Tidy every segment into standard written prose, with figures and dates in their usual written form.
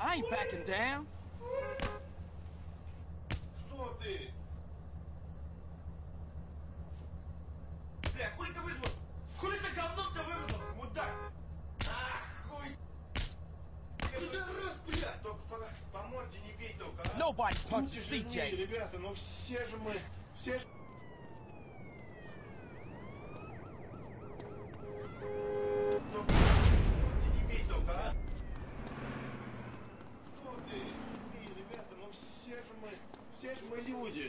I ain't backing down. Что ты? Бля, хуй ты вызвал? Хуй ты говном-то вымазался, мудак? Ах, хуй. Пидорас, бля! Только по морде не бей только, а? Nobody punches CJ. Ребята, ну все же мы... Все же... Только по морде не бей только, а? Что ты? Ребята, ну все же мы люди.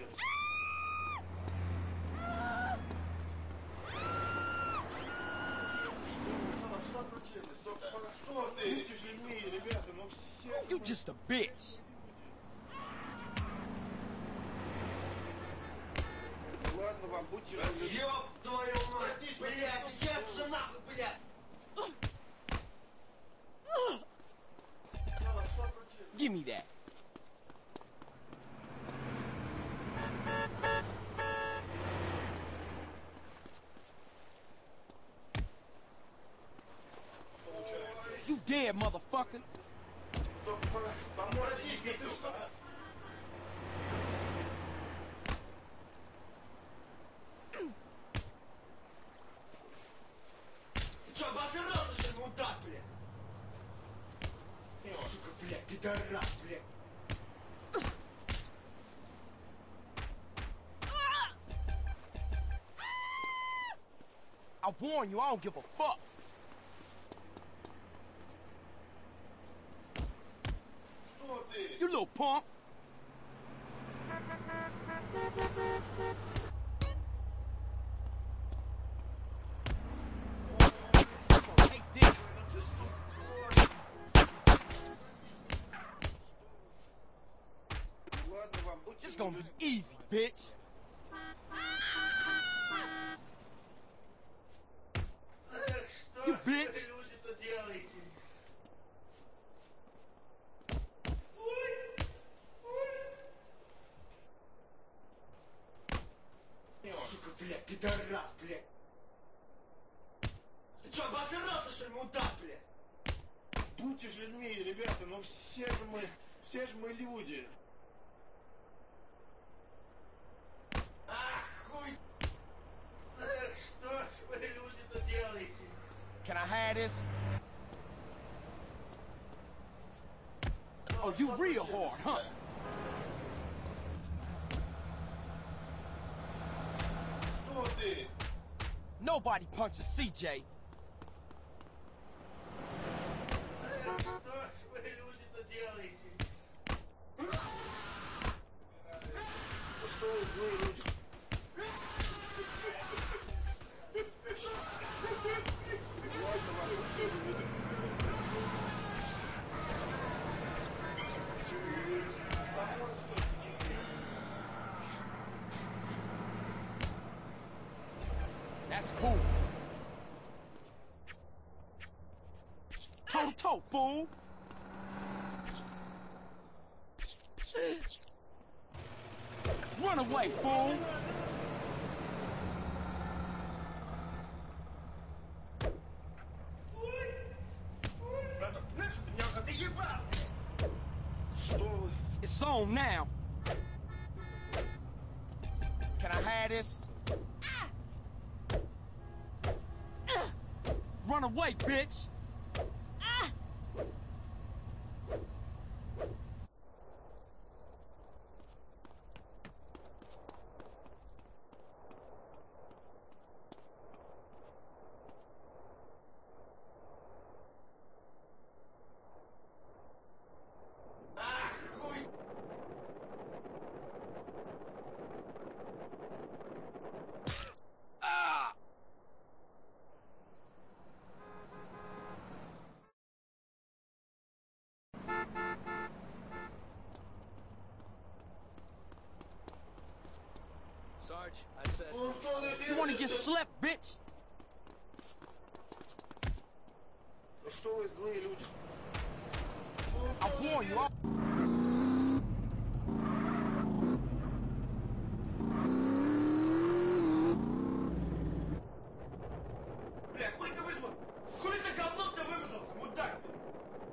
Что ты? Будьте же людьми, ребята, ну все же You мы... just a bitch. Ладно вам, будьте же людьми. Ёб твою мать! Блядь, иди отсюда нахуй, блядь! Give me that. You dead, motherfucker. Только по морде не бей только, а? Ты чё, обосрался, что ли, мудак, блядь? Сука, блядь, пидорас, блядь! I warn you, I don't give a fuck. Что ты? You little punk. Take this. Ладно вам, будьте It's же gonna be людьми. easy, bitch. Эх, что You ж bitch. вы люди-то делаете? Сука, блядь, пидорас, блядь! Ты чё, обосрался, что ли, мудак, блядь? Будьте же людьми, ребята, ну все же мы люди. Ах, хуй! Эх, что ж вы люди-то делаете? Can I have this? Oh, you real hard, huh? Что ты? Nobody punches CJ. Эх, что ж вы люди-то делаете? Что вы злые люди? Ладно вам, будьте же люди. That's cool. Toe to toe, fool. Run away, fool. Братан, знаешь, что ты меня уже доебал, блядь! Что вы? It's on now. Can I have this? Run away, bitch. Ах, хуй! Ah! Sarge, I said... Ну что вы You wanna get делаете? slept, bitch? Ну что вы злые люди? I warn you, Бля, хуй ты вызвал? Хуй ты говном-то вымазался, мудак, блядь!